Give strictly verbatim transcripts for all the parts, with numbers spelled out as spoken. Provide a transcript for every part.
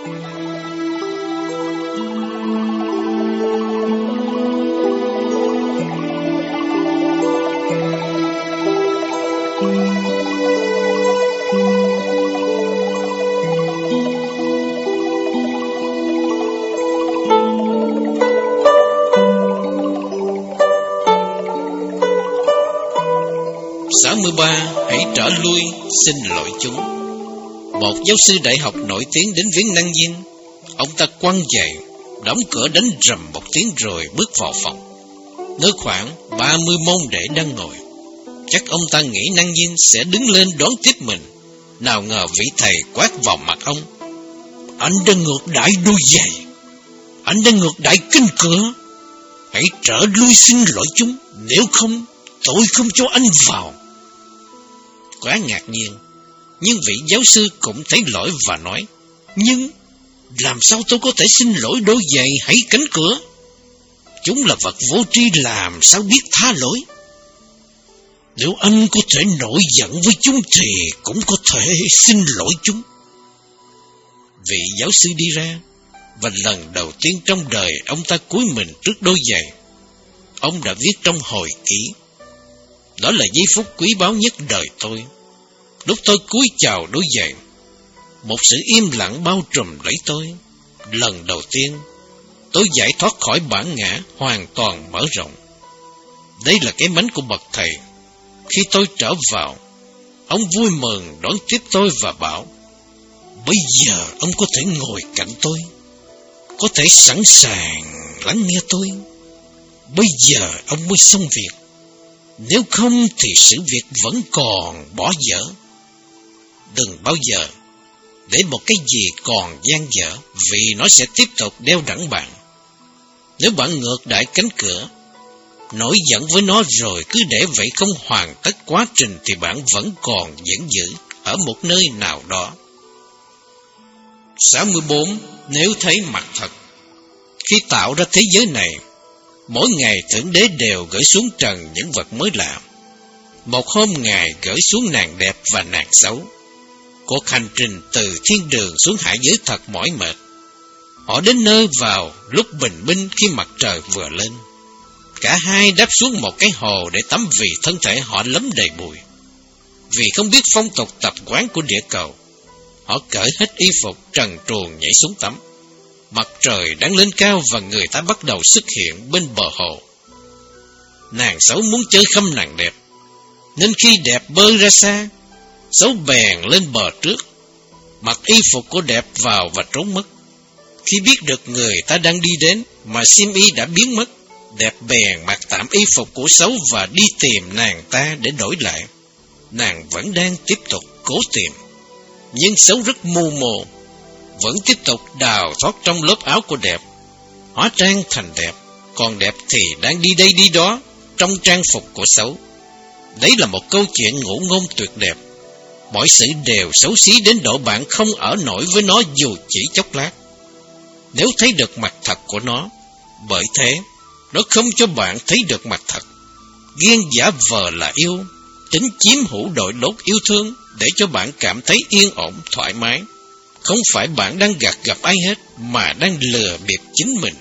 sáu mươi ba. Hãy trở lui, xin lỗi chúng. Một giáo sư đại học nổi tiếng đến viếng Năng Diên. Ông ta quăng giày, đóng cửa đánh rầm một tiếng rồi bước vào phòng. Nơi khoảng ba mươi môn đệ đang ngồi. Chắc ông ta nghĩ Năng Diên sẽ đứng lên đón tiếp mình. Nào ngờ vị thầy quát vào mặt ông: "Anh đã ngược đãi đôi giày, anh đã ngược đãi cánh cửa. Hãy trở lui xin lỗi chúng, nếu không tôi không cho anh vào." Quá ngạc nhiên, nhưng vị giáo sư cũng thấy lỗi và nói: "Nhưng làm sao tôi có thể xin lỗi đôi giày hay cánh cửa? Chúng là vật vô tri, làm sao biết tha lỗi? Nếu anh có thể nổi giận với chúng thì cũng có thể xin lỗi chúng." Vị giáo sư đi ra, và lần đầu tiên trong đời ông ta cúi mình trước đôi giày. Ông đã viết trong hồi ký: "Đó là giây phút quý báu nhất đời tôi. Lúc tôi cúi chào đôi giày, một sự im lặng bao trùm lấy tôi. Lần đầu tiên, tôi giải thoát khỏi bản ngã hoàn toàn mở rộng. Đây là cái mánh của bậc thầy. Khi tôi trở vào, ông vui mừng đón tiếp tôi và bảo: bây giờ ông có thể ngồi cạnh tôi, có thể sẵn sàng lắng nghe tôi. Bây giờ ông mới xong việc, nếu không thì sự việc vẫn còn bỏ dở. Đừng bao giờ để một cái gì còn dang dở, vì nó sẽ tiếp tục đeo đẳng bạn. Nếu bạn ngược đãi cánh cửa, nổi giận với nó rồi cứ để vậy không hoàn tất quá trình, thì bạn vẫn còn dẫn giữ ở một nơi nào đó." sáu mươi bốn. Nếu thấy mặt thật. Khi tạo ra thế giới này, mỗi ngày Thượng Đế đều gửi xuống trần những vật mới lạ. Một hôm Ngài gửi xuống nàng đẹp và nàng xấu. Cuộc hành trình từ thiên đường xuống hạ giới thật mỏi mệt. Họ đến nơi vào lúc bình minh khi mặt trời vừa lên. Cả hai đáp xuống một cái hồ để tắm vì thân thể họ lấm đầy bụi. Vì không biết phong tục tập quán của địa cầu, họ cởi hết y phục trần truồng nhảy xuống tắm. Mặt trời đang lên cao và người ta bắt đầu xuất hiện bên bờ hồ. Nàng xấu muốn chơi khăm nàng đẹp, nên khi đẹp bơi ra xa, xấu bèn lên bờ trước, mặc y phục của đẹp vào và trốn mất. Khi biết được người ta đang đi đến mà xiêm y đã biến mất, đẹp bèn mặc tạm y phục của xấu và đi tìm nàng ta để đổi lại. Nàng vẫn đang tiếp tục cố tìm, nhưng xấu rất mù mồ, vẫn tiếp tục đào thoát trong lớp áo của đẹp, hóa trang thành đẹp, còn đẹp thì đang đi đây đi đó trong trang phục của xấu. Đấy là một câu chuyện ngụ ngôn tuyệt đẹp. Mọi sự đều xấu xí đến độ bạn không ở nổi với nó dù chỉ chốc lát, nếu thấy được mặt thật của nó. Bởi thế, nó không cho bạn thấy được mặt thật. Ghen giả vờ là yêu, tính chiếm hữu đội lốt yêu thương để cho bạn cảm thấy yên ổn, thoải mái. Không phải bạn đang gạt gặp ai hết, mà đang lừa bịp chính mình.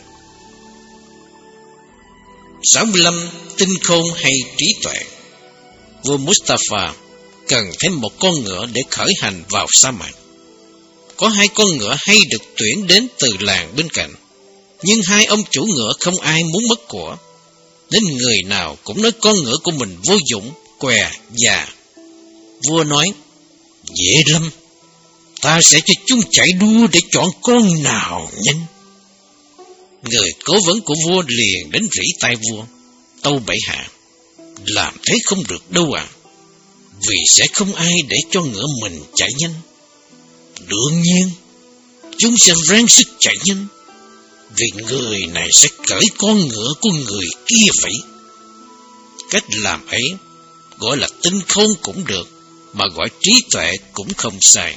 sáu mươi lăm. Tinh khôn hay trí tuệ. Vua Mustafa cần thêm một con ngựa để khởi hành vào sa mạc. Có hai con ngựa hay được tuyển đến từ làng bên cạnh, nhưng hai ông chủ ngựa không ai muốn mất của, nên người nào cũng nói con ngựa của mình vô dụng, què, già. Vua nói: dễ lắm, ta sẽ cho chúng chạy đua để chọn con nào nhanh. Người cố vấn của vua liền đến rỉ tai vua: tâu bệ hạ, làm thế không được đâu ạ, à, vì sẽ không ai để cho ngựa mình chạy nhanh. Đương nhiên, chúng sẽ ráng sức chạy nhanh, vì người này sẽ cởi con ngựa của người kia vậy. Cách làm ấy gọi là tinh khôn cũng được, mà gọi trí tuệ cũng không sai.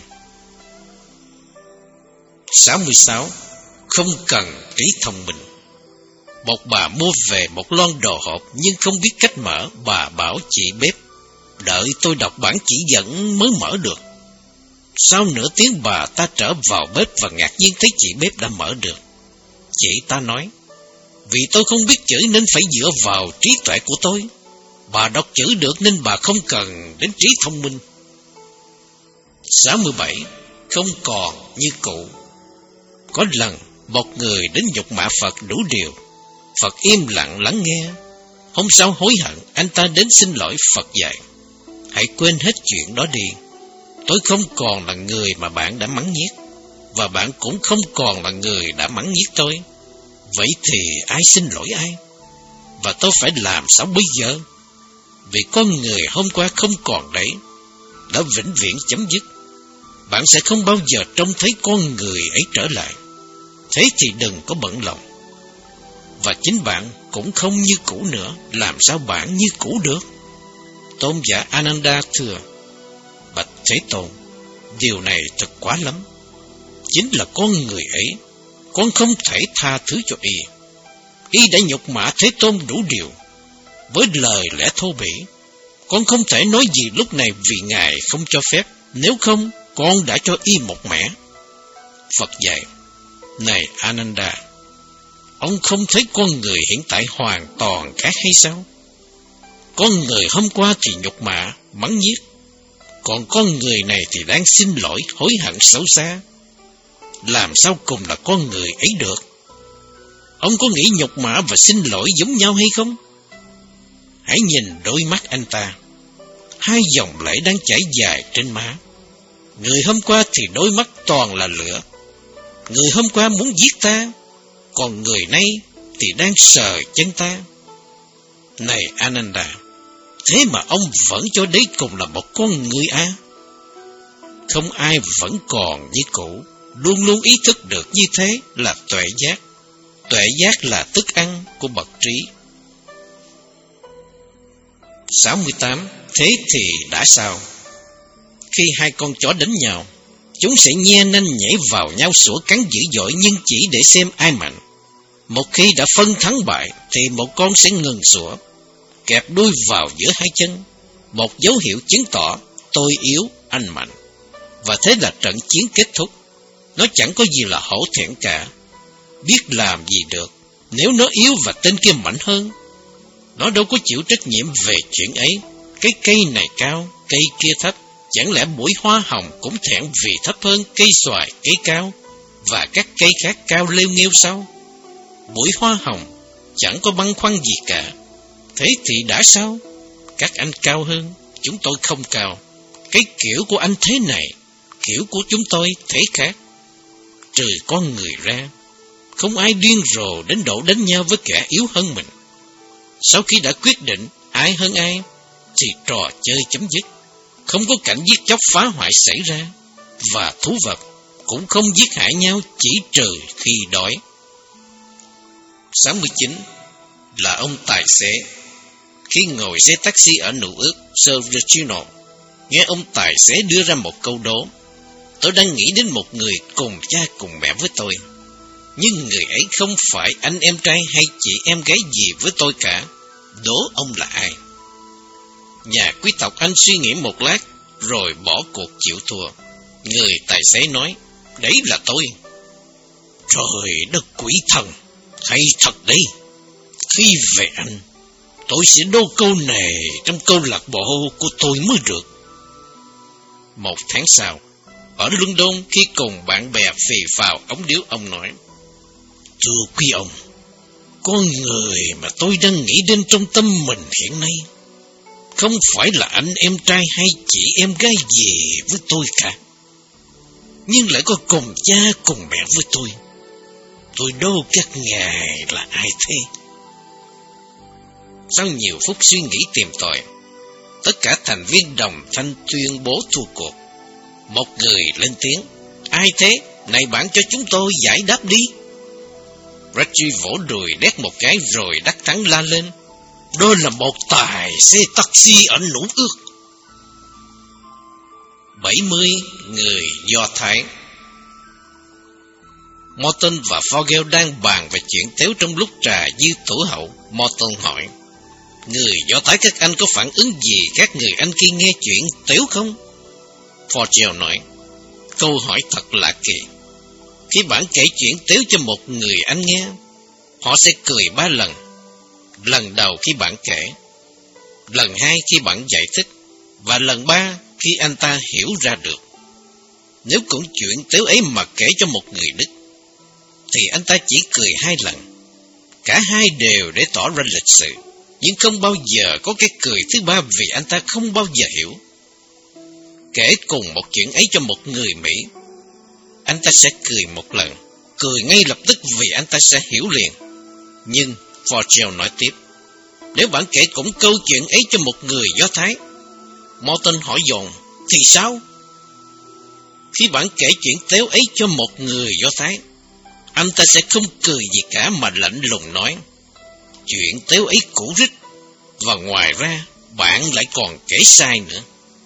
sáu mươi sáu. Không cần trí thông minh. Một bà mua về một lon đồ hộp nhưng không biết cách mở. Bà bảo chị bếp: đợi tôi đọc bản chỉ dẫn mới mở được. Sau nửa tiếng bà ta trở vào bếp và ngạc nhiên thấy chị bếp đã mở được. Chị ta nói, vì tôi không biết chữ nên phải dựa vào trí tuệ của tôi. Bà đọc chữ được nên bà không cần đến trí thông minh. sáu mươi bảy. Không còn như cũ. Có lần một người đến nhục mạ Phật đủ điều. Phật im lặng lắng nghe. Hôm sau hối hận, anh ta đến xin lỗi. Phật dạy, hãy quên hết chuyện đó đi. Tôi không còn là người mà bạn đã mắng nhiếc, và bạn cũng không còn là người đã mắng nhiếc tôi. Vậy thì ai xin lỗi ai? Và tôi phải làm sao bây giờ? Vì con người hôm qua không còn đấy, đã vĩnh viễn chấm dứt. Bạn sẽ không bao giờ trông thấy con người ấy trở lại. Thế thì đừng có bận lòng. Và chính bạn cũng không như cũ nữa. Làm sao bạn như cũ được? Tôn giả Ananda thưa, bạch Thế Tôn, điều này thật quá lắm. Chính là con người ấy, con không thể tha thứ cho y. Y đã nhục mạ Thế Tôn đủ điều. Với lời lẽ thô bỉ, con không thể nói gì lúc này vì Ngài không cho phép. Nếu không, con đã cho y một mẻ. Phật dạy, này Ananda, ông không thấy con người hiện tại hoàn toàn khác hay sao? Con người hôm qua thì nhục mạ, mắng nhiếc, còn con người này thì đang xin lỗi, hối hận xấu xa. Làm sao cùng là con người ấy được? Ông có nghĩ nhục mạ và xin lỗi giống nhau hay không? Hãy nhìn đôi mắt anh ta. Hai dòng lệ đang chảy dài trên má. Người hôm qua thì đôi mắt toàn là lửa. Người hôm qua muốn giết ta, còn người nay thì đang sờ chân ta. Này Ananda, thế mà ông vẫn cho đấy cùng là một con người à? Không ai vẫn còn như cũ. Luôn luôn ý thức được như thế là tuệ giác. Tuệ giác là thức ăn của bậc trí. sáu mươi tám. Thế thì đã sao? Khi hai con chó đánh nhau, chúng sẽ nhe nanh nhảy vào nhau sủa cắn dữ dội, nhưng chỉ để xem ai mạnh. Một khi đã phân thắng bại thì một con sẽ ngừng sủa, kẹp đuôi vào giữa hai chân, một dấu hiệu chứng tỏ tôi yếu, anh mạnh. Và thế là trận chiến kết thúc. Nó chẳng có gì là hổ thẹn cả. Biết làm gì được nếu nó yếu và tên kia mạnh hơn. Nó đâu có chịu trách nhiệm về chuyện ấy. Cái cây này cao, cây kia thấp. Chẳng lẽ bụi hoa hồng cũng thẹn vì thấp hơn cây xoài, cây cao và các cây khác cao lêu nghêu sao? Bụi hoa hồng chẳng có băn khoăn gì cả. Thế thì đã sao? Các anh cao hơn, chúng tôi không cao. Cái kiểu của anh thế này, kiểu của chúng tôi thế khác. Trừ con người ra, không ai điên rồ đến độ đánh nhau với kẻ yếu hơn mình. Sau khi đã quyết định ai hơn ai, thì trò chơi chấm dứt. Không có cảnh giết chóc phá hoại xảy ra. Và thú vật cũng không giết hại nhau chỉ trừ khi đói. sáu mươi chín. Là ông tài xế. Khi ngồi xe taxi ở New York, Sorrentino, nghe ông tài xế đưa ra một câu đố. Tôi đang nghĩ đến một người cùng cha cùng mẹ với tôi, nhưng người ấy không phải anh em trai hay chị em gái gì với tôi cả. Đố ông là ai? Nhà quý tộc Anh suy nghĩ một lát rồi bỏ cuộc chịu thua. Người tài xế nói, đấy là tôi. Trời đất quỷ thần, hay thật đấy. Khi về Anh, tôi sẽ đố câu này trong câu lạc bộ của tôi mới được. Một tháng sau, ở London, khi cùng bạn bè phì phào ống điếu, ông nói, thưa quý ông, con người mà tôi đang nghĩ đến trong tâm mình hiện nay không phải là anh em trai hay chị em gái gì với tôi cả, nhưng lại có cùng cha cùng mẹ với tôi. Tôi đố các ngài là ai thế? Sau nhiều phút suy nghĩ tìm tòi, tất cả thành viên đồng thanh tuyên bố thua cuộc. Một người lên tiếng, ai thế? Này bạn cho chúng tôi giải đáp đi. Reggie vỗ đùi đét một cái rồi đắc thắng la lên, đó là một tài xế taxi ở New York. bảy mươi người Do Thái. Morton và Vogel đang bàn về chuyện tếu trong lúc trà dư tủ hậu. Morton hỏi, người Do Thái các anh có phản ứng gì các người anh kia nghe chuyện tếu không? Vogel nói, câu hỏi thật lạ kỳ. Khi bạn kể chuyện tếu cho một người anh nghe, họ sẽ cười ba lần. Lần đầu khi bạn kể, lần hai khi bạn giải thích, và lần ba khi anh ta hiểu ra được. Nếu cũng chuyện tếu ấy mà kể cho một người Đức, thì anh ta chỉ cười hai lần. Cả hai đều để tỏ ra lịch sự, nhưng không bao giờ có cái cười thứ ba vì anh ta không bao giờ hiểu. Kể cùng một chuyện ấy cho một người Mỹ, anh ta sẽ cười một lần, cười ngay lập tức vì anh ta sẽ hiểu liền. Nhưng Forgel nói tiếp, nếu bạn kể cũng câu chuyện ấy cho một người Do Thái, Morton hỏi dồn, thì sao? Khi bạn kể chuyện tếu ấy cho một người Do Thái, anh ta sẽ không cười gì cả mà lạnh lùng nói, chuyện tếu ấy cũ rích, và ngoài ra bạn lại còn kể sai nữa.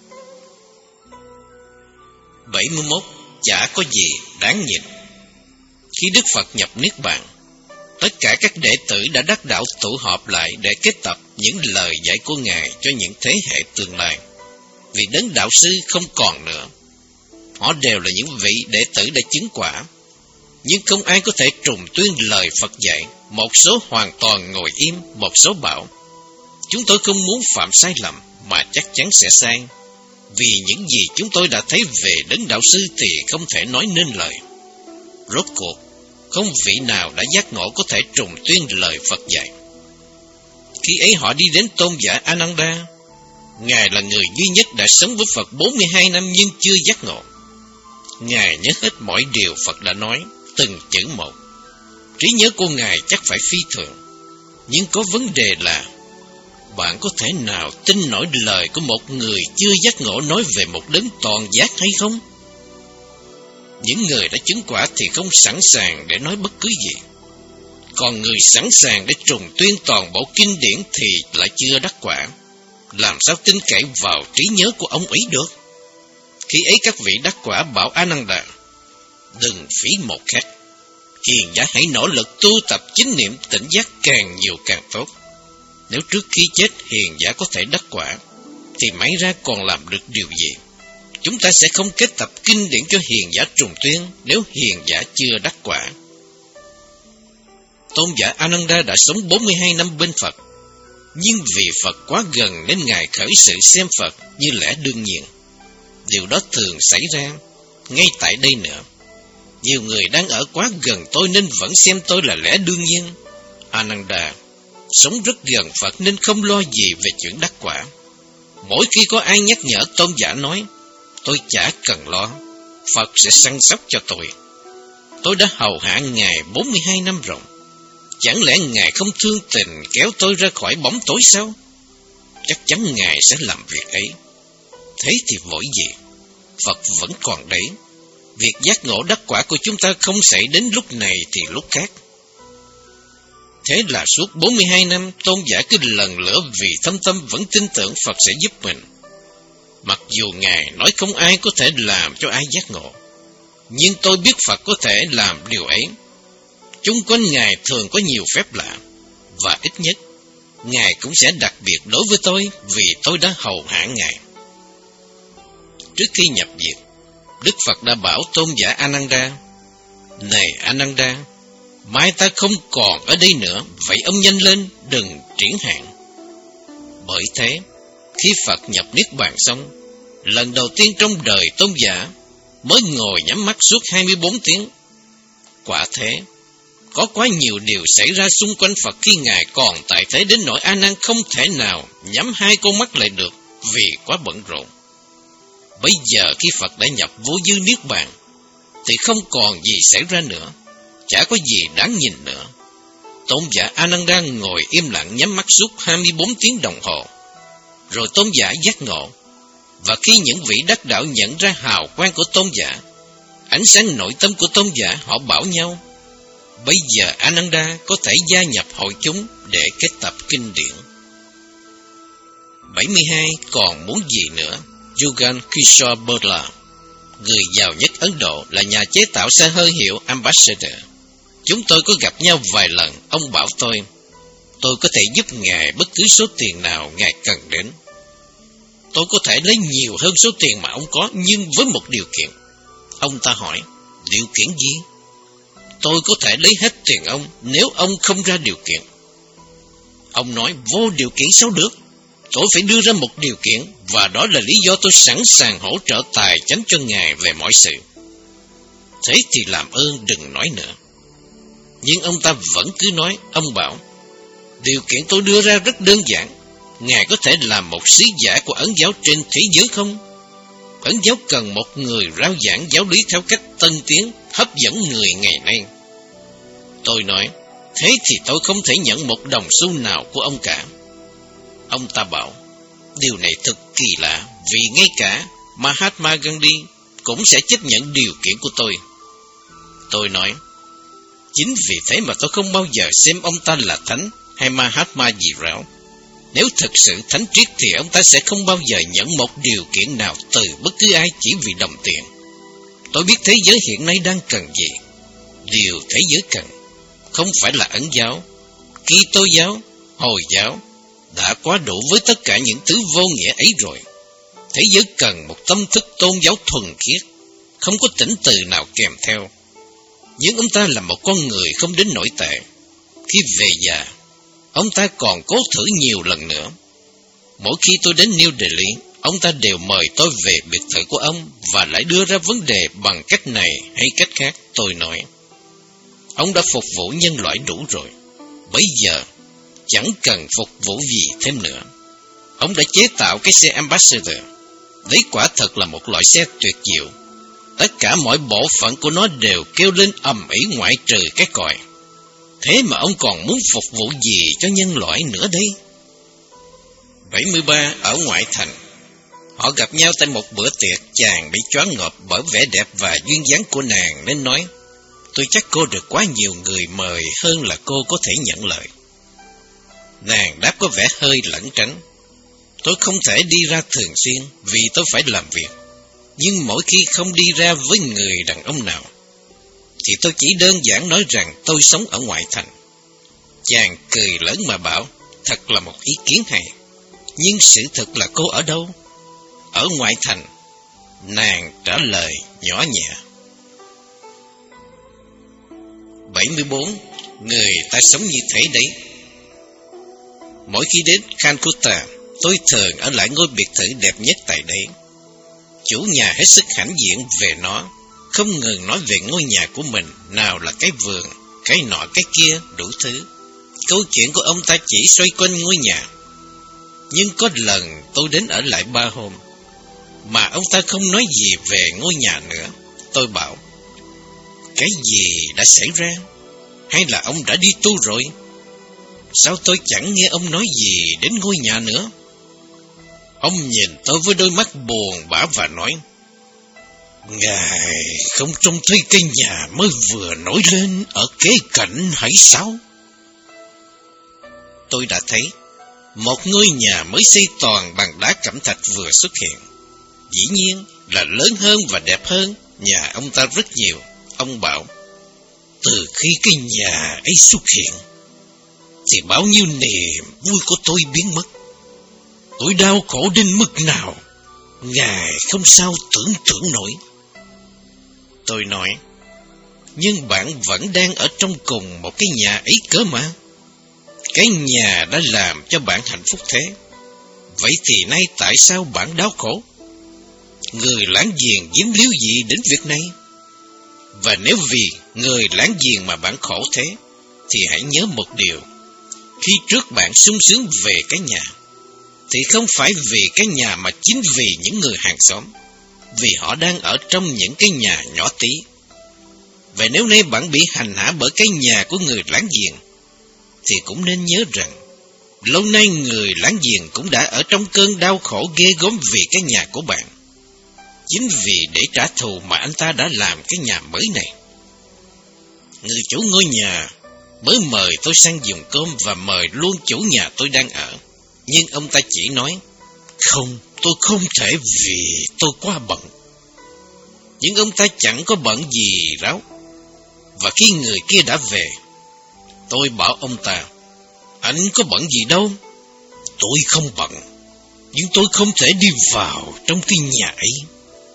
bảy mươi mốt. Chả có gì đáng nhìn. Khi Đức Phật nhập Niết Bàn, tất cả các đệ tử đã đắc đạo tụ họp lại để kết tập những lời dạy của Ngài cho những thế hệ tương lai. Vì đấng đạo sư không còn nữa. Họ đều là những vị đệ tử đã chứng quả. Nhưng không ai có thể trùng tuyên lời Phật dạy. Một số hoàn toàn ngồi im, một số bảo, chúng tôi không muốn phạm sai lầm, mà chắc chắn sẽ sai. Vì những gì chúng tôi đã thấy về đấng đạo sư thì không thể nói nên lời. Rốt cuộc, không vị nào đã giác ngộ có thể trùng tuyên lời Phật dạy. Khi ấy họ đi đến tôn giả Ananda. Ngài là người duy nhất đã sống với Phật bốn mươi hai năm nhưng chưa giác ngộ. Ngài nhớ hết mọi điều Phật đã nói, từng chữ một. Trí nhớ của Ngài chắc phải phi thường. Nhưng có vấn đề là, bạn có thể nào tin nổi lời của một người chưa giác ngộ nói về một đấng toàn giác hay không? Những người đã chứng quả thì không sẵn sàng để nói bất cứ gì. Còn người sẵn sàng để trùng tuyên toàn bộ kinh điển thì lại chưa đắc quả. Làm sao tin cậy vào trí nhớ của ông ấy được? Khi ấy các vị đắc quả bảo Ananda, đừng phí một khắc. Hiền giả hãy nỗ lực tu tập chính niệm tỉnh giác càng nhiều càng tốt. Nếu trước khi chết hiền giả có thể đắc quả, thì may ra còn làm được điều gì? Chúng ta sẽ không kết tập kinh điển cho hiền giả trùng tuyên nếu hiền giả chưa đắc quả. Tôn giả Ananda đã sống bốn mươi hai năm bên Phật, nhưng vì Phật quá gần nên Ngài khởi sự xem Phật như lẽ đương nhiên. Điều đó thường xảy ra ngay tại đây nữa. Nhiều người đang ở quá gần tôi nên vẫn xem tôi là lẽ đương nhiên. Ananda sống rất gần Phật nên không lo gì về chuyện đắc quả. Mỗi khi có ai nhắc nhở, tôn giả nói, tôi chả cần lo, Phật sẽ săn sóc cho tôi. Tôi đã hầu hạ Ngài bốn mươi hai năm rồi. Chẳng lẽ Ngài không thương tình kéo tôi ra khỏi bóng tối sao? Chắc chắn Ngài sẽ làm việc ấy. Thế thì vội gì? Phật vẫn còn đấy. Việc giác ngộ đắc quả của chúng ta không xảy đến lúc này thì lúc khác. Thế là suốt bốn mươi hai năm, tôn giả cứ lần lữa vì thâm tâm vẫn tin tưởng Phật sẽ giúp mình. Mặc dù Ngài nói không ai có thể làm cho ai giác ngộ, nhưng tôi biết Phật có thể làm điều ấy. Chung quanh Ngài thường có nhiều phép lạ, và ít nhất, Ngài cũng sẽ đặc biệt đối với tôi vì tôi đã hầu hạ Ngài. Trước khi nhập viện, Đức Phật đã bảo tôn giả Ananda, này Ananda, mai ta không còn ở đây nữa, vậy ông nhanh lên, đừng triển hạn. Bởi thế, khi Phật nhập Niết Bàn xong, lần đầu tiên trong đời tôn giả mới ngồi nhắm mắt suốt hai mươi bốn tiếng. Quả thế, có quá nhiều điều xảy ra xung quanh Phật khi Ngài còn tại thế đến nỗi A Nan không thể nào nhắm hai con mắt lại được vì quá bận rộn. Bây giờ khi Phật đã nhập vô dư Niết Bàn, thì không còn gì xảy ra nữa, chả có gì đáng nhìn nữa. Tôn giả Ananda ngồi im lặng nhắm mắt suốt hai mươi bốn tiếng đồng hồ. Rồi tôn giả giác ngộ. Và khi những vị đắc đạo nhận ra hào quang của tôn giả, ánh sáng nội tâm của tôn giả, họ bảo nhau, bây giờ Ananda có thể gia nhập hội chúng để kết tập kinh điển. bảy mươi hai. Còn muốn gì nữa? Jugan Kishore Birla, người giàu nhất Ấn Độ, là nhà chế tạo xe hơi hiệu Ambassador. Chúng tôi có gặp nhau vài lần. Ông bảo tôi, tôi có thể giúp Ngài bất cứ số tiền nào Ngài cần đến. Tôi có thể lấy nhiều hơn số tiền mà ông có, nhưng với một điều kiện. Ông ta hỏi, điều kiện gì? Tôi có thể lấy hết tiền ông nếu ông không ra điều kiện. Ông nói, vô điều kiện sao được? Tôi phải đưa ra một điều kiện, và đó là lý do tôi sẵn sàng hỗ trợ tài chánh cho ngài về mọi sự. Thế thì làm ơn đừng nói nữa. Nhưng ông ta vẫn cứ nói. Ông bảo, điều kiện tôi đưa ra rất đơn giản. Ngài có thể làm một sứ giả của Ấn giáo trên thế giới không? Ấn giáo cần một người rao giảng giáo lý theo cách tân tiến, hấp dẫn người ngày nay. Tôi nói, thế thì tôi không thể nhận một đồng xu nào của ông cả. Ông ta bảo, điều này thật kỳ lạ, vì ngay cả Mahatma Gandhi cũng sẽ chấp nhận điều kiện của tôi. Tôi nói, chính vì thế mà tôi không bao giờ xem ông ta là thánh hay Mahatma gì ráo. Nếu thực sự thánh triết thì ông ta sẽ không bao giờ nhận một điều kiện nào từ bất cứ ai chỉ vì đồng tiền. Tôi biết thế giới hiện nay đang cần gì. Điều thế giới cần không phải là Ấn giáo, Kitô giáo, Hồi giáo. Đã quá đủ với tất cả những thứ vô nghĩa ấy rồi. Thế giới cần một tâm thức tôn giáo thuần khiết, không có tỉnh từ nào kèm theo. Nhưng ông ta là một con người không đến nổi tệ. Khi về già, ông ta còn cố thử nhiều lần nữa. Mỗi khi tôi đến New Delhi, ông ta đều mời tôi về biệt thự của ông và lại đưa ra vấn đề bằng cách này hay cách khác. Tôi nói, ông đã phục vụ nhân loại đủ rồi. Bây giờ chẳng cần phục vụ gì thêm nữa. Ông đã chế tạo cái xe Ambassador. Đấy quả thật là một loại xe tuyệt diệu. Tất cả mọi bộ phận của nó đều kêu lên ầm ĩ ngoại trừ cái còi. Thế mà ông còn muốn phục vụ gì cho nhân loại nữa đây? bảy mươi ba ở ngoại thành. Họ gặp nhau tại một bữa tiệc. Chàng bị choáng ngợp bởi vẻ đẹp và duyên dáng của nàng nên nói, tôi chắc cô được quá nhiều người mời hơn là cô có thể nhận lời. Nàng đáp có vẻ hơi lẩn tránh. Tôi không thể đi ra thường xuyên vì tôi phải làm việc. Nhưng mỗi khi không đi ra với người đàn ông nào thì tôi chỉ đơn giản nói rằng tôi sống ở ngoại thành. Chàng cười lớn mà bảo, thật là một ý kiến hay. Nhưng sự thật là cô ở đâu? Ở ngoại thành. Nàng trả lời nhỏ nhẹ. bảy mươi bốn. Người ta sống như thế đấy. Mỗi khi đến Calcutta, tôi thường ở lại ngôi biệt thự đẹp nhất tại đây. Chủ nhà hết sức hãnh diện về nó, không ngừng nói về ngôi nhà của mình, nào là cái vườn, cái nọ cái kia, đủ thứ. Câu chuyện của ông ta chỉ xoay quanh ngôi nhà. Nhưng có lần tôi đến ở lại ba hôm, mà ông ta không nói gì về ngôi nhà nữa. Tôi bảo, cái gì đã xảy ra? Hay là ông đã đi tu rồi? Sao tôi chẳng nghe ông nói gì đến ngôi nhà nữa? Ông nhìn tôi với đôi mắt buồn bã và nói, ngài không trông thấy cái nhà mới vừa nổi lên ở kế cạnh hay sao? Tôi đã thấy một ngôi nhà mới xây toàn bằng đá cẩm thạch vừa xuất hiện. Dĩ nhiên là lớn hơn và đẹp hơn nhà ông ta rất nhiều. Ông bảo, từ khi cái nhà ấy xuất hiện thì bao nhiêu niềm vui của tôi biến mất. Tôi đau khổ đến mức nào ngài không sao tưởng tượng nổi. Tôi nói, nhưng bạn vẫn đang ở trong cùng một cái nhà ấy cơ mà. Cái nhà đã làm cho bạn hạnh phúc thế. Vậy thì nay tại sao bạn đau khổ? Người láng giềng dính líu gì đến việc này? Và nếu vì người láng giềng mà bạn khổ thế, thì hãy nhớ một điều. Khi trước bạn sung sướng về cái nhà, thì không phải vì cái nhà mà chính vì những người hàng xóm, vì họ đang ở trong những cái nhà nhỏ tí. Vậy nếu nay bạn bị hành hạ bởi cái nhà của người láng giềng, thì cũng nên nhớ rằng lâu nay người láng giềng cũng đã ở trong cơn đau khổ ghê gớm vì cái nhà của bạn. Chính vì để trả thù mà anh ta đã làm cái nhà mới này. Người chủ ngôi nhà mới mời tôi sang dùng cơm và mời luôn chủ nhà tôi đang ở. Nhưng ông ta chỉ nói, không, tôi không thể vì tôi quá bận. Nhưng ông ta chẳng có bận gì ráo. Và khi người kia đã về, tôi bảo ông ta, anh có bận gì đâu. Tôi không bận, nhưng tôi không thể đi vào trong cái nhà ấy.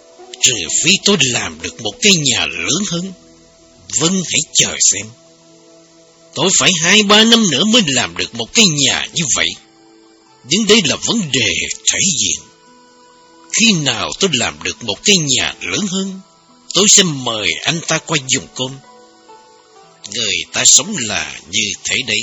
Trừ phi tôi làm được một cái nhà lớn hơn. Vâng, hãy chờ xem. Tôi phải hai ba năm nữa mới làm được một cái nhà như vậy. Nhưng đây là vấn đề thể diện. Khi nào tôi làm được một cái nhà lớn hơn, tôi sẽ mời anh ta qua dùng cơm. Người ta sống là như thế đấy.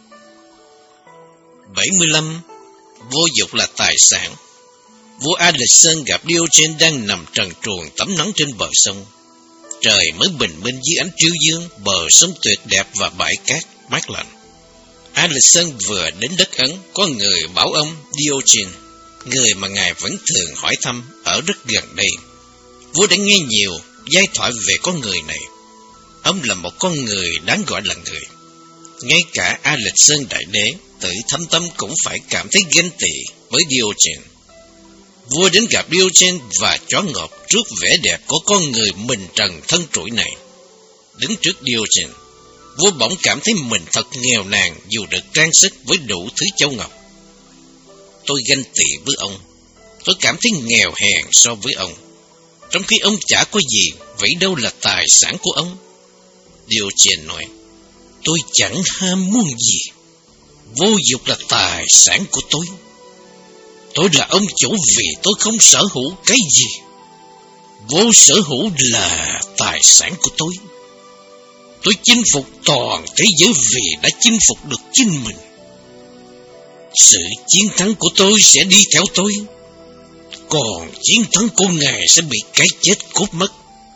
bảy mươi lăm. Vô dục là tài sản. Vua Alexander gặp Diogenes đang nằm trần truồng tắm nắng trên bờ sông. Trời mới bình minh dưới ánh triêu dương, bờ sông tuyệt đẹp và bãi cát mát lạnh. Alexander vừa đến đất Ấn, có người bảo ông Diogenes, người mà ngài vẫn thường hỏi thăm, ở rất gần đây. Vua đã nghe nhiều giai thoại về con người này. Ông là một con người đáng gọi là người. Ngay cả Alexander đại đế tự thâm tâm cũng phải cảm thấy ganh tị với Diogenes. Vua đến gặp Diogenes và choáng ngợp trước vẻ đẹp của con người mình trần thân trụi này. Đứng trước Diogenes, vua bỗng cảm thấy mình thật nghèo nàn dù được trang sức với đủ thứ châu ngọc. Tôi ganh tị với ông. Tôi cảm thấy nghèo hèn so với ông, trong khi ông chả có gì, vậy đâu là tài sản của ông? Diogenes nói, tôi chẳng ham muốn gì. Vô dục là tài sản của tôi. Tôi là ông chủ vì tôi không sở hữu cái gì. Vô sở hữu là tài sản của tôi. Tôi chinh phục toàn thế giới vì đã chinh phục được chính mình. Sự chiến thắng của tôi sẽ đi theo tôi, còn chiến thắng của ngài sẽ bị cái chết cướp mất.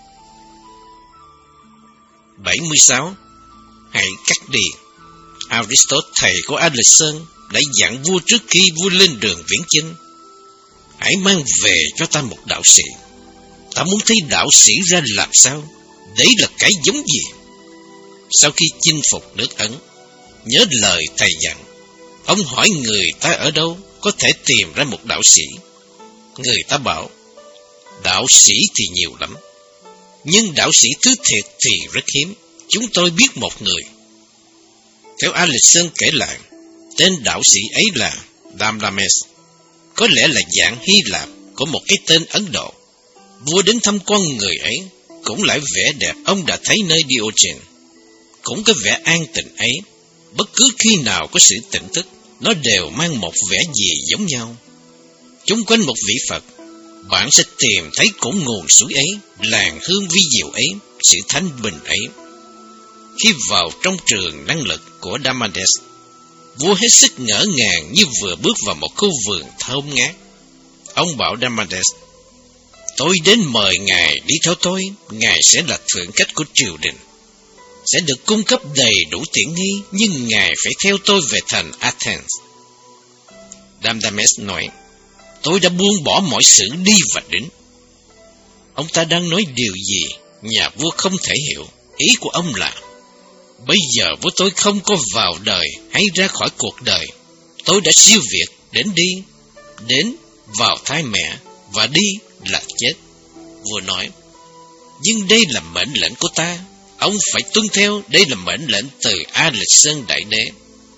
bảy mươi sáu. Hãy cắt đi. Aristotle, thầy của Alexander, đã dặn vua trước khi vua lên đường viễn chinh: hãy mang về cho ta một đạo sĩ. Ta muốn thấy đạo sĩ ra làm sao, đấy là cái giống gì. Sau khi chinh phục nước Ấn, nhớ lời thầy dặn, ông hỏi người ta ở đâu có thể tìm ra một đạo sĩ. Người ta bảo, đạo sĩ thì nhiều lắm, nhưng đạo sĩ thứ thiệt thì rất hiếm. Chúng tôi biết một người. Theo Alexander kể lại, tên đạo sĩ ấy là Damdames, có lẽ là dạng Hy Lạp của một cái tên Ấn Độ. Vua đến thăm con người ấy, cũng lại vẻ đẹp ông đã thấy nơi Diogenes. Cũng có vẻ an tịnh ấy, bất cứ khi nào có sự tỉnh thức, nó đều mang một vẻ gì giống nhau. Chung quanh một vị Phật, bạn sẽ tìm thấy cội nguồn suối ấy, làn hương vi diệu ấy, sự thanh bình ấy. Khi vào trong trường năng lực của Damades, vua hết sức ngỡ ngàng như vừa bước vào một khu vườn thơm ngát. Ông bảo Damades, tôi đến mời ngài đi theo tôi, ngài sẽ là thượng khách của triều đình, sẽ được cung cấp đầy đủ tiện nghi, nhưng ngài phải theo tôi về thành Athens. Damdames nói, tôi đã buông bỏ mọi sự đi và đến. Ông ta đang nói điều gì, nhà vua không thể hiểu. Ý của ông là, bây giờ vua tôi không có vào đời hay ra khỏi cuộc đời. Tôi đã siêu việt, đến đi, đến, vào thai mẹ, và đi là chết. Vua nói, nhưng đây là mệnh lệnh của ta, ông phải tuân theo, đây là mệnh lệnh từ Alexander đại đế.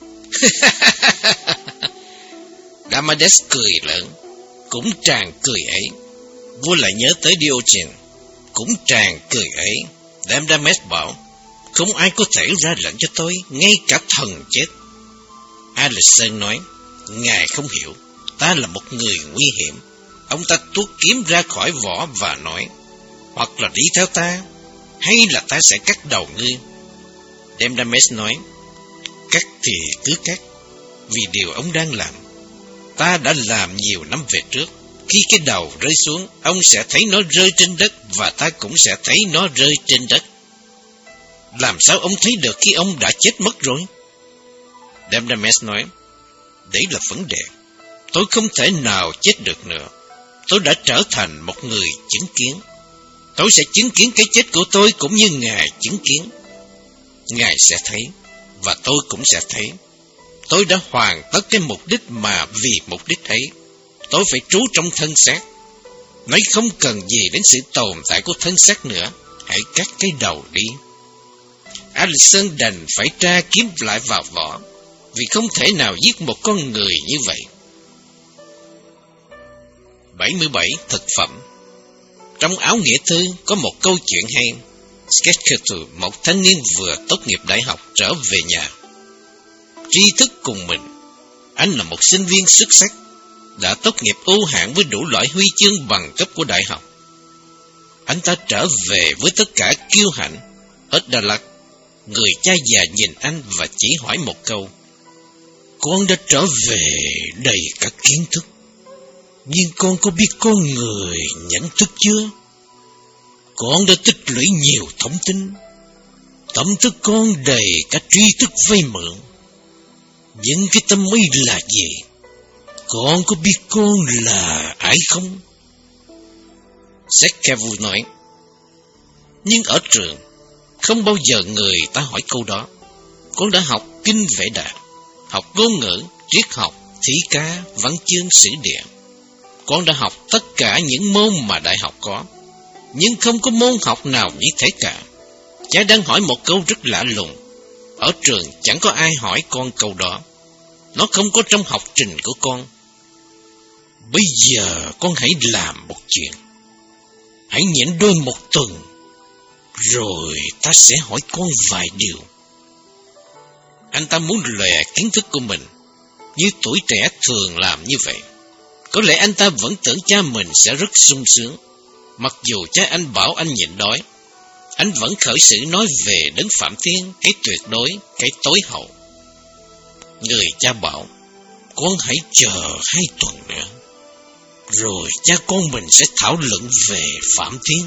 Damades cười lớn, cũng tràn cười ấy. Vua lại nhớ tới Diogenes, cũng tràn cười ấy. Damdames bảo, không ai có thể ra lệnh cho tôi, ngay cả thần chết. Alexander nói, ngài không hiểu, ta là một người nguy hiểm. Ông ta tuốt kiếm ra khỏi vỏ và nói, hoặc là đi theo ta, hay là ta sẽ cắt đầu ngươi. Damdames nói, cắt thì cứ cắt, vì điều ông đang làm ta đã làm nhiều năm về trước. Khi cái đầu rơi xuống, ông sẽ thấy nó rơi trên đất, và ta cũng sẽ thấy nó rơi trên đất. Làm sao ông thấy được khi ông đã chết mất rồi? Damdames nói, đấy là vấn đề. Tôi không thể nào chết được nữa. Tôi đã trở thành một người chứng kiến. Tôi sẽ chứng kiến cái chết của tôi cũng như ngài chứng kiến. Ngài sẽ thấy, và tôi cũng sẽ thấy. Tôi đã hoàn tất cái mục đích mà vì mục đích ấy, tôi phải trú trong thân xác. Nói không cần gì đến sự tồn tại của thân xác nữa, hãy cắt cái đầu đi. Alexander đành phải tra kiếm lại vào vỏ, vì không thể nào giết một con người như vậy. bảy mươi bảy. Thực phẩm. trong áo nghĩa thư có một câu chuyện hay. Sketchketu, một thanh niên vừa tốt nghiệp đại học trở về nhà. Tri thức cùng mình, anh là một sinh viên xuất sắc, đã tốt nghiệp ưu hạng với đủ loại huy chương bằng cấp của đại học. Anh ta trở về với tất cả kiêu hãnh. Ở Đà Lạt, người cha già nhìn anh và chỉ hỏi một câu: con đã trở về đầy cả kiến thức, nhưng con có biết con người nhận thức chưa? Con đã tích lũy nhiều thông tin, tâm thức con đầy cả tri thức vay mượn, nhưng cái tâm ý là gì? Con có biết con là ai không? Sketchketu nói. Nhưng ở trường, không bao giờ người ta hỏi câu đó. Con đã học kinh vệ đà, học ngôn ngữ, triết học, thi ca, văn chương, sử địa. Con đã học tất cả những môn mà đại học có, nhưng không có môn học nào như thế cả. Cha đang hỏi một câu rất lạ lùng. Ở trường chẳng có ai hỏi con câu đó. Nó không có trong học trình của con. Bây giờ con hãy làm một chuyện. Hãy nhịn đôi một tuần, rồi ta sẽ hỏi con vài điều. Anh ta muốn lòe kiến thức của mình, như tuổi trẻ thường làm như vậy. Có lẽ anh ta vẫn tưởng cha mình sẽ rất sung sướng. Mặc dù cha anh bảo anh nhịn đói, anh vẫn khởi sự nói về Đấng Phạm Thiên, cái tuyệt đối, cái tối hậu. Người cha bảo: con hãy chờ hai tuần nữa, rồi cha con mình sẽ thảo luận về Phạm Thiên.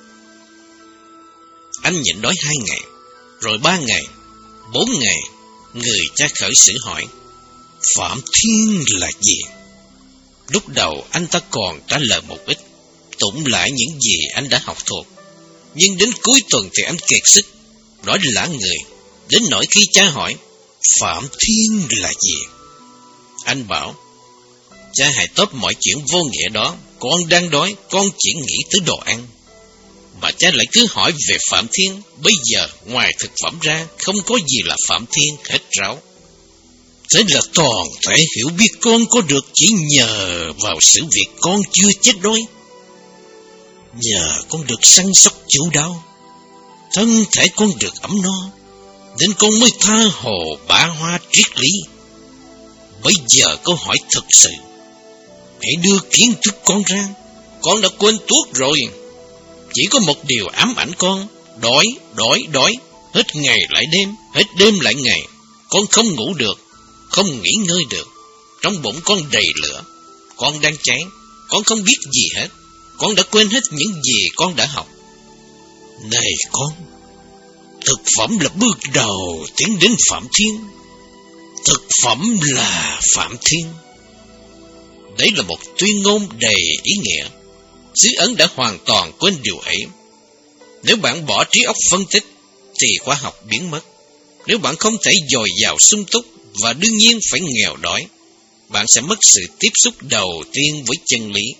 Anh nhịn đói hai ngày, rồi ba ngày, bốn ngày. Người cha khởi sự hỏi: Phạm Thiên là gì? Lúc đầu anh ta còn trả lời một ít, tụng lại những gì anh đã học thuộc. Nhưng đến cuối tuần thì anh kiệt sức, nói lả người, đến nỗi khi cha hỏi: Phạm Thiên là gì? Anh bảo: cha hãy tóm mọi chuyện vô nghĩa đó, con đang đói, con chỉ nghĩ tới đồ ăn. Mà cha lại cứ hỏi về Phạm Thiên. Bây giờ ngoài thực phẩm ra, không có gì là Phạm Thiên hết ráo. Thế là toàn thể hiểu biết con có được chỉ nhờ vào sự việc con chưa chết đói. Nhờ con được săn sóc chu đáo, thân thể con được ấm no, nên con mới tha hồ bả hoa triết lý. Bây giờ câu hỏi thật sự, hãy đưa kiến thức con ra. Con đã quên tuốt rồi. Chỉ có một điều ám ảnh con: đói, đói, đói. Hết ngày lại đêm, hết đêm lại ngày. Con không ngủ được, không nghỉ ngơi được. Trong bụng con đầy lửa, con đang cháy. Con không biết gì hết. Con đã quên hết những gì con đã học. Này con, thực phẩm là bước đầu tiến đến Phạm Thiên. Thực phẩm là Phạm Thiên. Đấy là một tuyên ngôn đầy ý nghĩa. Xứ Ấn đã hoàn toàn quên điều ấy. Nếu bạn bỏ trí óc phân tích, thì khoa học biến mất. Nếu bạn không thể dồi dào sung túc, và đương nhiên phải nghèo đói, bạn sẽ mất sự tiếp xúc đầu tiên với chân lý.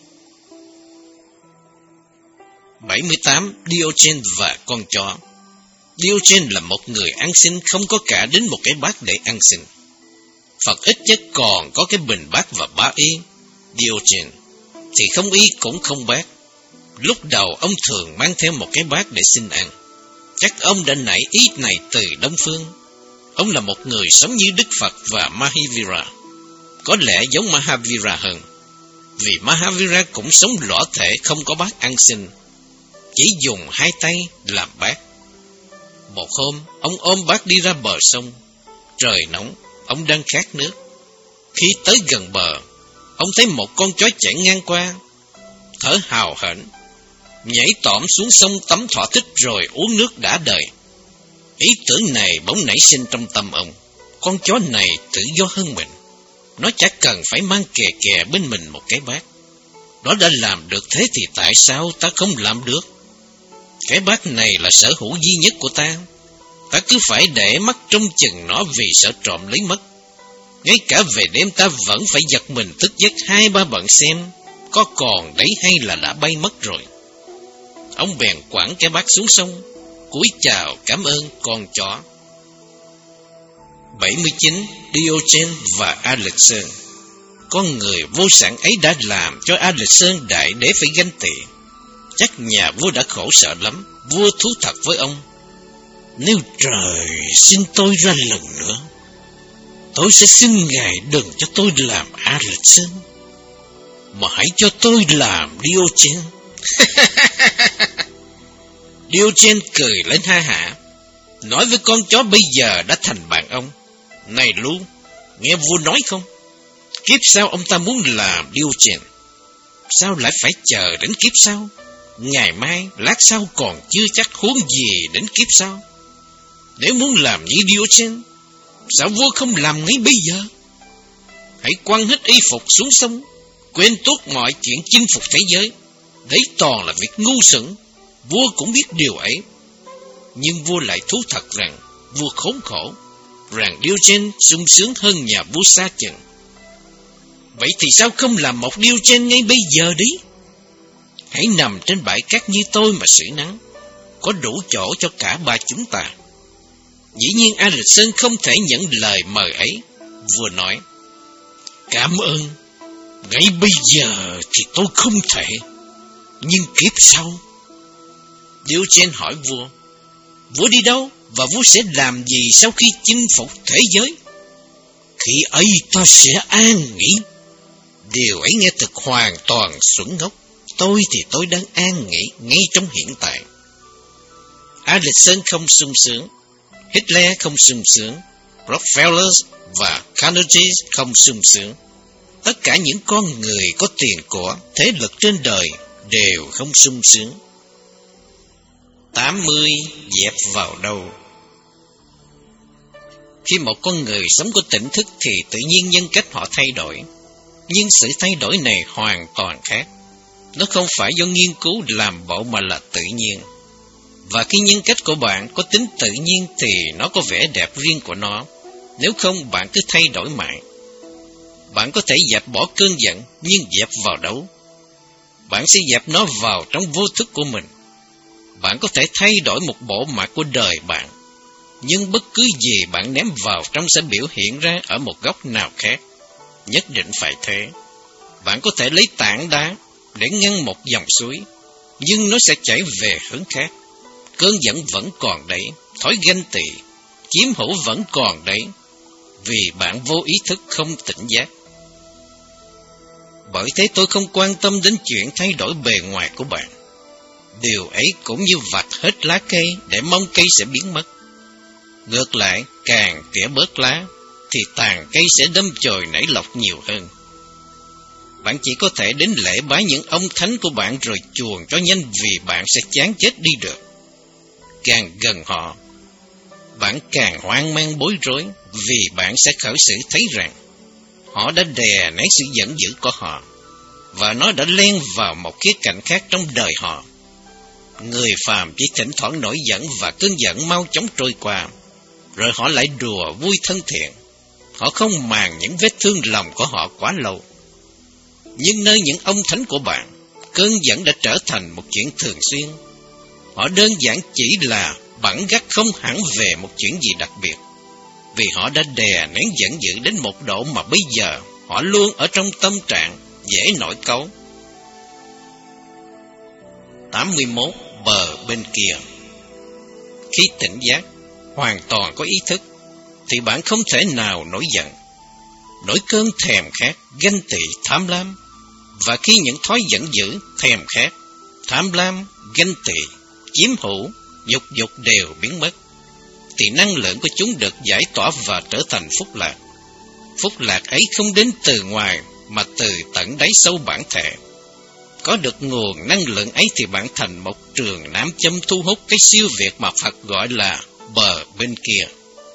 bảy mươi tám. Diogen và con chó. Diogen là một người ăn xin không có cả đến một cái bát để ăn xin. Phật ít nhất còn có cái bình bát và bá y. Diogen thì không y cũng không bát. Lúc đầu ông thường mang theo một cái bát để xin ăn. Chắc ông đã nảy ý này từ Đông Phương. Ông là một người sống như Đức Phật và Mahavira. Có lẽ giống Mahavira hơn, vì Mahavira cũng sống lõa thể không có bát ăn xin, chỉ dùng hai tay làm bát. Một hôm, ông ôm bát đi ra bờ sông. Trời nóng, ông đang khát nước. Khi tới gần bờ, ông thấy một con chó chạy ngang qua, thở hào hển, nhảy tỏm xuống sông tắm thỏa thích rồi uống nước đã đời. Ý tưởng này bỗng nảy sinh trong tâm ông. Con chó này tự do hơn mình. Nó chẳng cần phải mang kè kè bên mình một cái bát. Nó đã làm được thế thì tại sao ta không làm được? Cái bát này là sở hữu duy nhất của ta. Ta cứ phải để mắt trông chừng nó vì sợ trộm lấy mất. Ngay cả về đêm ta vẫn phải giật mình thức giấc hai ba bận xem có còn đấy hay là đã bay mất rồi. Ông bèn quẳng cái bát xuống sông, cúi chào cảm ơn con chó. bảy mươi chín. Diogen và Alexander. Con người vô sản ấy đã làm cho Alexander đại đế phải ganh tị. chắc nhà vua đã khổ sở lắm. Vua thú thật với ông: nếu trời xin tôi ra lần nữa, tôi sẽ xin ngài đừng cho tôi làm Alexander, mà hãy cho tôi làm Diogen. Diogen cười lên ha hả, nói với con chó bây giờ đã thành bạn ông: này Lu, nghe vua nói không? Kiếp sau ông ta muốn làm Diogen. Sao lại phải chờ đến kiếp sau? Ngày mai, lát sau còn chưa chắc, huống gì đến kiếp sau. Nếu muốn làm như Diogen, sao vua không làm ngay bây giờ? Hãy quăng hết y phục xuống sông, quên tuốt mọi chuyện chinh phục thế giới. Đấy toàn là việc ngu xuẩn. Vua cũng biết điều ấy. Nhưng vua lại thú thật rằng vua khốn khổ, rằng Diogen sung sướng hơn nhà vua xa chừng. Vậy thì sao không làm một Diogen ngay bây giờ đi? Hãy nằm trên bãi cát như tôi mà sưởi nắng, có đủ chỗ cho cả ba chúng ta. Dĩ nhiên Alexander không thể nhận lời mời ấy. Vua nói: cảm ơn, ngay bây giờ thì tôi không thể, nhưng kiếp sau. Diogen hỏi vua: vua đi đâu và vua sẽ làm gì sau khi chinh phục thế giới? Khi ấy ta sẽ an nghỉ. Điều ấy nghe thật hoàn toàn xuẩn ngốc. Tôi thì tôi đang an nghỉ ngay trong hiện tại. Alexander không sung sướng, Hitler không sung sướng, Rockefeller và Carnegie không sung sướng. Tất cả những con người có tiền của, thế lực trên đời đều không sung sướng. tám mươi dẹp vào đâu? Khi một con người sống có tỉnh thức thì tự nhiên nhân cách họ thay đổi. Nhưng sự thay đổi này hoàn toàn khác. Nó không phải do nghiên cứu làm bộ mà là tự nhiên. Và khi nhân cách của bạn có tính tự nhiên thì nó có vẻ đẹp riêng của nó. Nếu không, bạn cứ thay đổi mãi. Bạn có thể dẹp bỏ cơn giận, nhưng dẹp vào đâu? Bạn sẽ dẹp nó vào trong vô thức của mình. Bạn có thể thay đổi một bộ mặt của đời bạn, nhưng bất cứ gì bạn ném vào trong sẽ biểu hiện ra ở một góc nào khác. Nhất định phải thế. Bạn có thể lấy tảng đá để ngăn một dòng suối, nhưng nó sẽ chảy về hướng khác. Cơn giận vẫn còn đấy, thói ganh tị, chiếm hữu vẫn còn đấy, vì bạn vô ý thức không tỉnh giác. Bởi thế tôi không quan tâm đến chuyện thay đổi bề ngoài của bạn. Điều ấy cũng như vạch hết lá cây để mong cây sẽ biến mất. Ngược lại, càng tỉa bớt lá, thì tàn cây sẽ đâm chồi nảy lọc nhiều hơn. Bạn chỉ có thể đến lễ bái những ông thánh của bạn rồi chuồn cho nhanh, vì bạn sẽ chán chết đi được. Càng gần họ, bạn càng hoang mang bối rối, vì bạn sẽ khởi sự thấy rằng họ đã đè nén sự giận dữ của họ, và nó đã len vào một khía cạnh khác trong đời họ. Người phàm chỉ thỉnh thoảng nổi giận và cơn giận mau chóng trôi qua, rồi họ lại đùa vui thân thiện. Họ không màng những vết thương lòng của họ quá lâu. Nhưng nơi những ông thánh của bạn, cơn giận đã trở thành một chuyện thường xuyên. Họ đơn giản chỉ là bẵng gắt, không hẳn về một chuyện gì đặc biệt, vì họ đã đè nén giận dữ đến một độ mà bây giờ họ luôn ở trong tâm trạng dễ nổi cáu. tám mươi mốt Bờ bên kia. Khi tỉnh giác, hoàn toàn có ý thức, thì bạn không thể nào nổi giận. Nổi cơn thèm khát, ganh tị, tham lam. Và khi những thói giận dữ, thèm khát, tham lam, ganh tị, chiếm hữu, dục dục đều biến mất, thì năng lượng của chúng được giải tỏa và trở thành phúc lạc. Phúc lạc ấy không đến từ ngoài, mà từ tận đáy sâu bản thể. Có được nguồn năng lượng ấy thì bạn thành một trường nam châm thu hút cái siêu việt mà Phật gọi là bờ bên kia.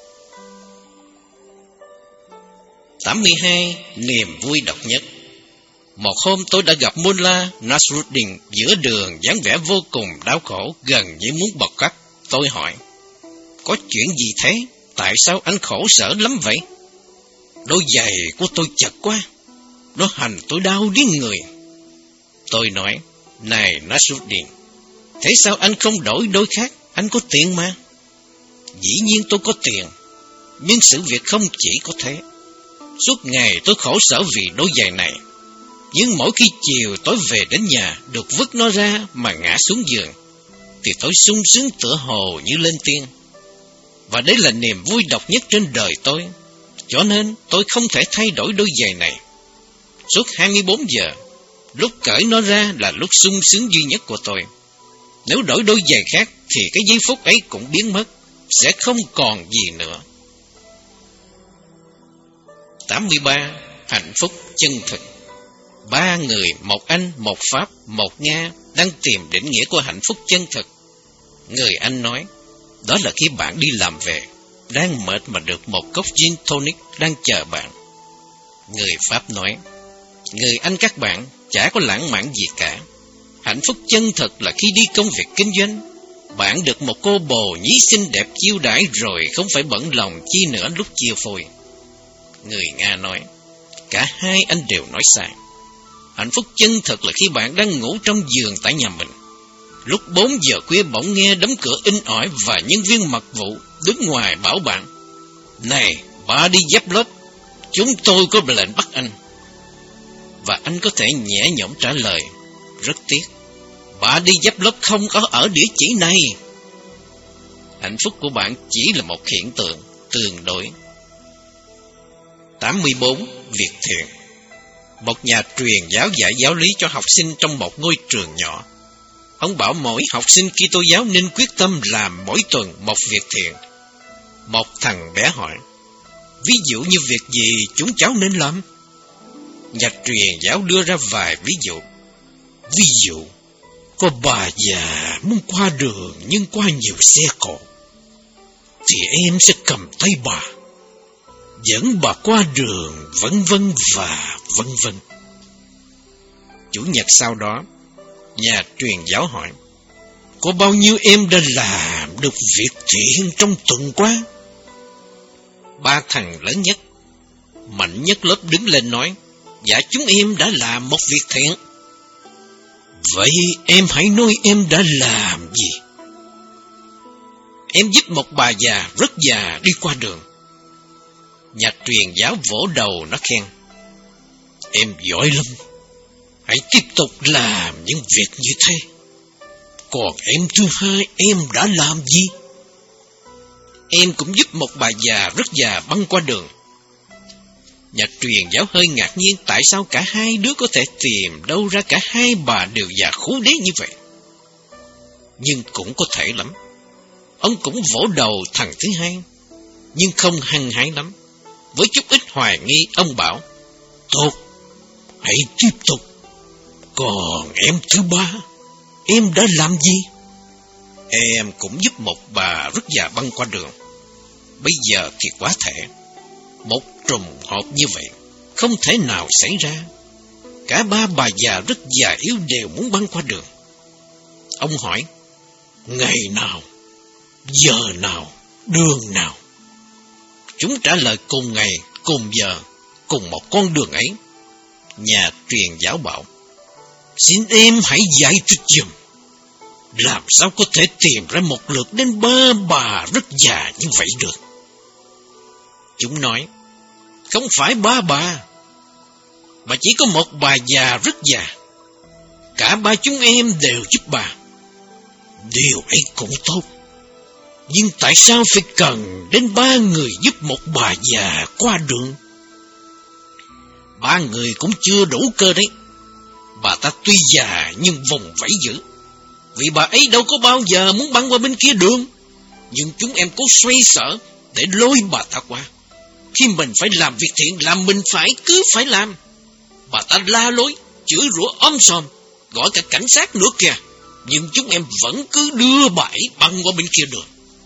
tám mươi hai Niềm vui độc nhất. Một hôm tôi đã gặp Mullah Nasruddin giữa đường, dáng vẻ vô cùng đau khổ, gần như muốn bật khóc. Tôi hỏi: có chuyện gì thế? Tại sao anh khổ sở lắm vậy? Đôi giày của tôi chật quá, nó hành tôi đau điếng người. Tôi nói: này Nasruddin, thế sao anh không đổi đôi khác? Anh có tiền mà. Dĩ nhiên tôi có tiền, nhưng sự việc không chỉ có thế. Suốt ngày tôi khổ sở vì đôi giày này. Nhưng mỗi khi chiều tối về đến nhà, được vứt nó ra mà ngã xuống giường, thì tôi sung sướng tựa hồ như lên tiên. Và đấy là niềm vui độc nhất trên đời tôi. Cho nên tôi không thể thay đổi đôi giày này. Suốt hai mươi bốn giờ, lúc cởi nó ra là lúc sung sướng duy nhất của tôi. Nếu đổi đôi giày khác thì cái giây phút ấy cũng biến mất, sẽ không còn gì nữa. tám mươi ba. Hạnh phúc chân thực. Ba người, một Anh, một Pháp, một Nga, đang tìm định nghĩa của hạnh phúc chân thực. Người Anh nói, đó là khi bạn đi làm về, đang mệt mà được một cốc gin tonic đang chờ bạn. Người Pháp nói, người Anh các bạn, chả có lãng mạn gì cả. Hạnh phúc chân thật là khi đi công việc kinh doanh, bạn được một cô bồ nhí xinh đẹp chiêu đãi rồi không phải bận lòng chi nữa lúc chia phôi. Người Nga nói, cả hai anh đều nói sai. Hạnh phúc chân thật là khi bạn đang ngủ trong giường tại nhà mình. Lúc bốn giờ khuya bỗng nghe đóng cửa inh ỏi và nhân viên mật vụ đứng ngoài bảo bạn, này, bà đi dép lớp, chúng tôi có lệnh bắt anh. Và anh có thể nhẹ nhõm trả lời, rất tiếc, bà đi dép lớp không có ở địa chỉ này. Hạnh phúc của bạn chỉ là một hiện tượng tương đối. tám mươi bốn. Việc thiện. Một nhà truyền giáo dạy giáo lý cho học sinh trong một ngôi trường nhỏ. Ông bảo mỗi học sinh Kitô giáo nên quyết tâm làm mỗi tuần một việc thiện. Một thằng bé hỏi, ví dụ như việc gì chúng cháu nên làm? Nhà truyền giáo đưa ra vài ví dụ. Ví dụ, có bà già muốn qua đường nhưng qua nhiều xe cộ, thì em sẽ cầm tay bà, dẫn bà qua đường, vân vân và vân vân. Chủ nhật sau đó, nhà truyền giáo hỏi, có bao nhiêu em đã làm được việc thiện trong tuần qua? Ba thằng lớn nhất, mạnh nhất lớp đứng lên nói, dạ chúng em đã làm một việc thiện. Vậy em hãy nói em đã làm gì? Em giúp một bà già rất già đi qua đường. Nhà truyền giáo vỗ đầu nó khen, em giỏi lắm, hãy tiếp tục làm những việc như thế. Còn em thứ hai, em đã làm gì? Em cũng giúp một bà già rất già băng qua đường. Nhà truyền giáo hơi ngạc nhiên tại sao cả hai đứa có thể tìm đâu ra cả hai bà đều già khú đế như vậy. Nhưng cũng có thể lắm. Ông cũng vỗ đầu thằng thứ hai, nhưng không hăng hái lắm. Với chút ít hoài nghi, ông bảo, tốt, hãy tiếp tục. Còn em thứ ba, em đã làm gì? Em cũng giúp một bà rất già băng qua đường. Bây giờ thì quá thể. Một trùng hợp như vậy không thể nào xảy ra. Cả ba bà già rất già yếu đều muốn băng qua đường. Ông hỏi, ngày nào, giờ nào, đường nào? Chúng trả lời cùng ngày, cùng giờ, cùng một con đường ấy. Nhà truyền giáo bảo, xin em hãy giải thích giùm, làm sao có thể tìm ra một lượt đến ba bà rất già như vậy được? Chúng nói, không phải ba bà, mà chỉ có một bà già rất già. Cả ba chúng em đều giúp bà. Điều ấy cũng tốt, nhưng tại sao phải cần đến ba người giúp một bà già qua đường? Ba người cũng chưa đủ cơ đấy. Bà ta tuy già nhưng vùng vẫy dữ, vì bà ấy đâu có bao giờ muốn băng qua bên kia đường. Nhưng chúng em cố xoay sở để lôi bà ta qua. Khi mình phải làm việc thiện là mình phải cứ phải làm. Bà ta la lối, chửi rủa om sòm, gọi cả cảnh sát nữa kìa. Nhưng chúng em vẫn cứ đưa bà ấy băng qua bên kia đường.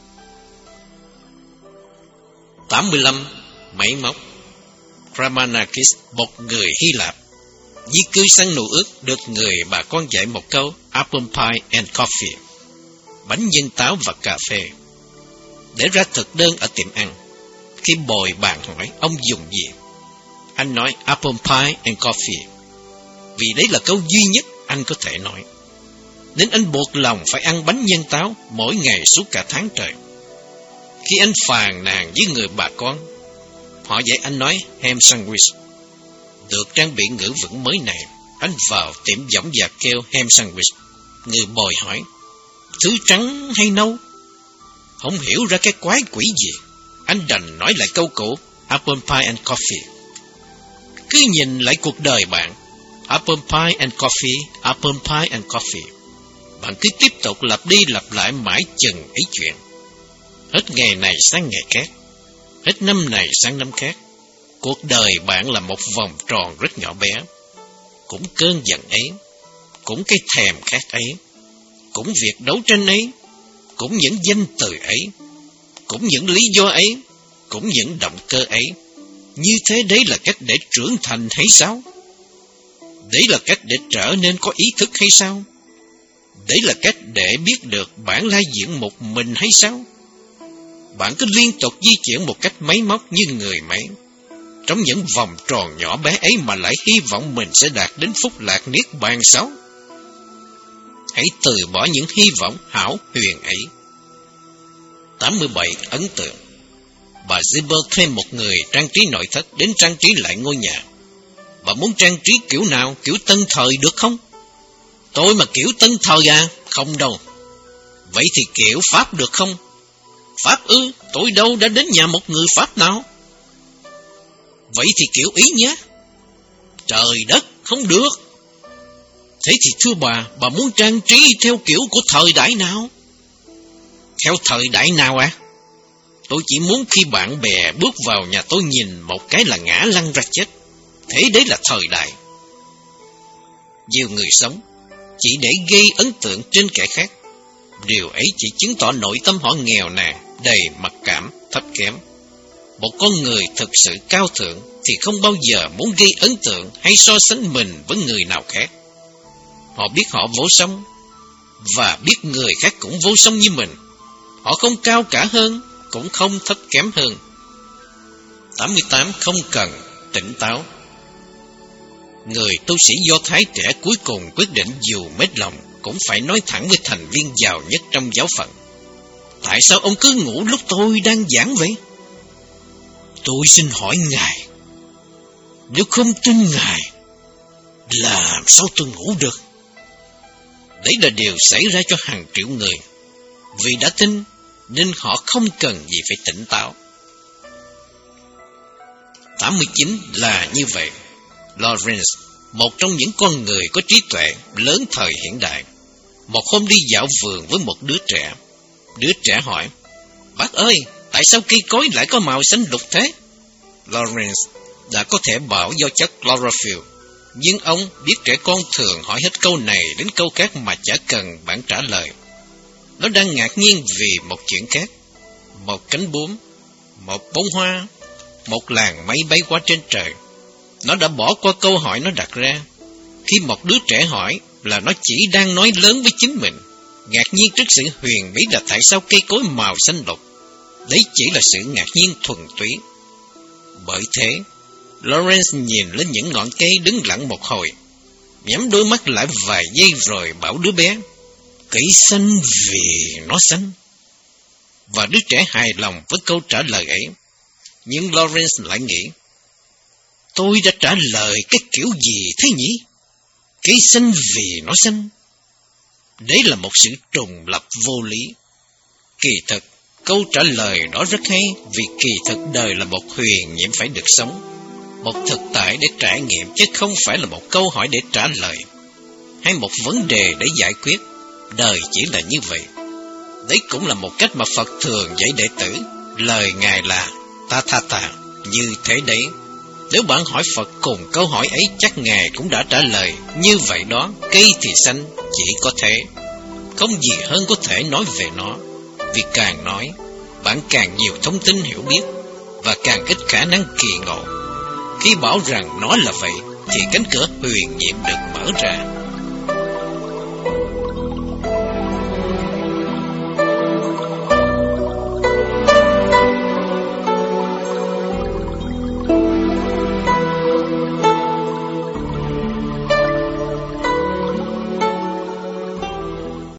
tám mươi lăm. Máy móc. Kramanakis, một người Hy Lạp, di cư sang Nụ Ước, được người bà con dạy một câu apple pie and coffee, bánh nhân táo và cà phê, để ra thực đơn ở tiệm ăn. Khi bồi bàn hỏi ông dùng gì, anh nói apple pie and coffee, vì đấy là câu duy nhất anh có thể nói. Nên anh buộc lòng phải ăn bánh nhân táo mỗi ngày suốt cả tháng trời. Khi anh phàn nàn với người bà con, họ dạy anh nói ham sandwich. Được trang bị ngữ vựng mới này, anh vào tiệm giỏng và kêu ham sandwich. Người bồi hỏi, thứ trắng hay nâu? Không hiểu ra cái quái quỷ gì, anh đành nói lại câu cũ, apple pie and coffee. Cứ nhìn lại cuộc đời bạn, apple pie and coffee, apple pie and coffee. Bạn cứ tiếp tục lặp đi lặp lại mãi chừng ấy chuyện. Hết ngày này sang ngày khác, hết năm này sang năm khác. Cuộc đời bạn là một vòng tròn rất nhỏ bé. Cũng cơn giận ấy, cũng cái thèm khát ấy, cũng việc đấu tranh ấy, cũng những danh từ ấy, cũng những lý do ấy, cũng những động cơ ấy. Như thế đấy là cách để trưởng thành hay sao? Đấy là cách để trở nên có ý thức hay sao? Đấy là cách để biết được bản lai diễn một mình hay sao? Bạn cứ liên tục di chuyển một cách máy móc như người máy, trong những vòng tròn nhỏ bé ấy mà lại hy vọng mình sẽ đạt đến phúc lạc niết bàn sao? Hãy từ bỏ những hy vọng hão huyền ấy. tám mươi bảy. Ấn tượng. Bà Zibber thuê một người trang trí nội thất đến trang trí lại ngôi nhà. Bà muốn trang trí kiểu nào? Kiểu tân thời được không? Tôi mà kiểu tân thời à? Không đâu. Vậy thì kiểu Pháp được không? Pháp ư? Tôi đâu đã đến nhà một người Pháp nào. Vậy thì kiểu Ý nhé. Trời đất, không được. Thế thì thưa bà, bà muốn trang trí theo kiểu của thời đại nào? Theo thời đại nào à? Tôi chỉ muốn khi bạn bè bước vào nhà tôi nhìn một cái là ngã lăn ra chết. Thế đấy là thời đại. Nhiều người sống chỉ để gây ấn tượng trên kẻ khác. Điều ấy chỉ chứng tỏ nội tâm họ nghèo nàn, đầy mặc cảm, thấp kém. Một con người thực sự cao thượng thì không bao giờ muốn gây ấn tượng hay so sánh mình với người nào khác. Họ biết họ vô song, và biết người khác cũng vô song như mình. Họ không cao cả hơn, cũng không thấp kém hơn. tám mươi tám. Không cần tỉnh táo. Người tu sĩ Do Thái trẻ cuối cùng quyết định dù mết lòng cũng phải nói thẳng với thành viên giàu nhất trong giáo phận. Tại sao ông cứ ngủ lúc tôi đang giảng vậy? Tôi xin hỏi ngài, nếu không tin ngài, làm sao tôi ngủ được? Đấy là điều xảy ra cho hàng triệu người. Vì đã tin nên họ không cần gì phải tỉnh táo. tám mươi chín. Là như vậy, Lawrence, một trong những con người có trí tuệ lớn thời hiện đại, một hôm đi dạo vườn với một đứa trẻ. Đứa trẻ hỏi, bác ơi, tại sao cây cối lại có màu xanh lục thế? Lawrence đã có thể bảo do chất chlorophyll, nhưng ông biết trẻ con thường hỏi hết câu này đến câu khác mà chả cần bạn trả lời. Nó đang ngạc nhiên vì một chuyện khác. Một cánh bướm, một bông hoa, một làn mây bay qua trên trời. Nó đã bỏ qua câu hỏi nó đặt ra. Khi một đứa trẻ hỏi là nó chỉ đang nói lớn với chính mình, ngạc nhiên trước sự huyền bí là tại sao cây cối màu xanh lục. Đấy chỉ là sự ngạc nhiên thuần túy. Bởi thế, Lawrence nhìn lên những ngọn cây đứng lặng một hồi, nhắm đôi mắt lại vài giây rồi bảo đứa bé, cây xanh vì nó xanh. Và đứa trẻ hài lòng với câu trả lời ấy. Nhưng Lawrence lại nghĩ, tôi đã trả lời cái kiểu gì thế nhỉ? Cây xanh vì nó xanh. Đấy là một sự trùng lập vô lý. Kỳ thực, câu trả lời đó rất hay, vì kỳ thực đời là một huyền nhiệm phải được sống, một thực tại để trải nghiệm, chứ không phải là một câu hỏi để trả lời, hay một vấn đề để giải quyết. Đời chỉ là như vậy. Đấy cũng là một cách mà Phật thường dạy đệ tử. Lời Ngài là ta tha tà, như thế đấy. Nếu bạn hỏi Phật cùng câu hỏi ấy, chắc Ngài cũng đã trả lời như vậy đó. Cây thì xanh, chỉ có thế, không gì hơn có thể nói về nó. Vì càng nói, bạn càng nhiều thông tin hiểu biết, và càng ít khả năng kỳ ngộ. Khi bảo rằng nó là vậy, thì cánh cửa huyền nhiệm được mở ra.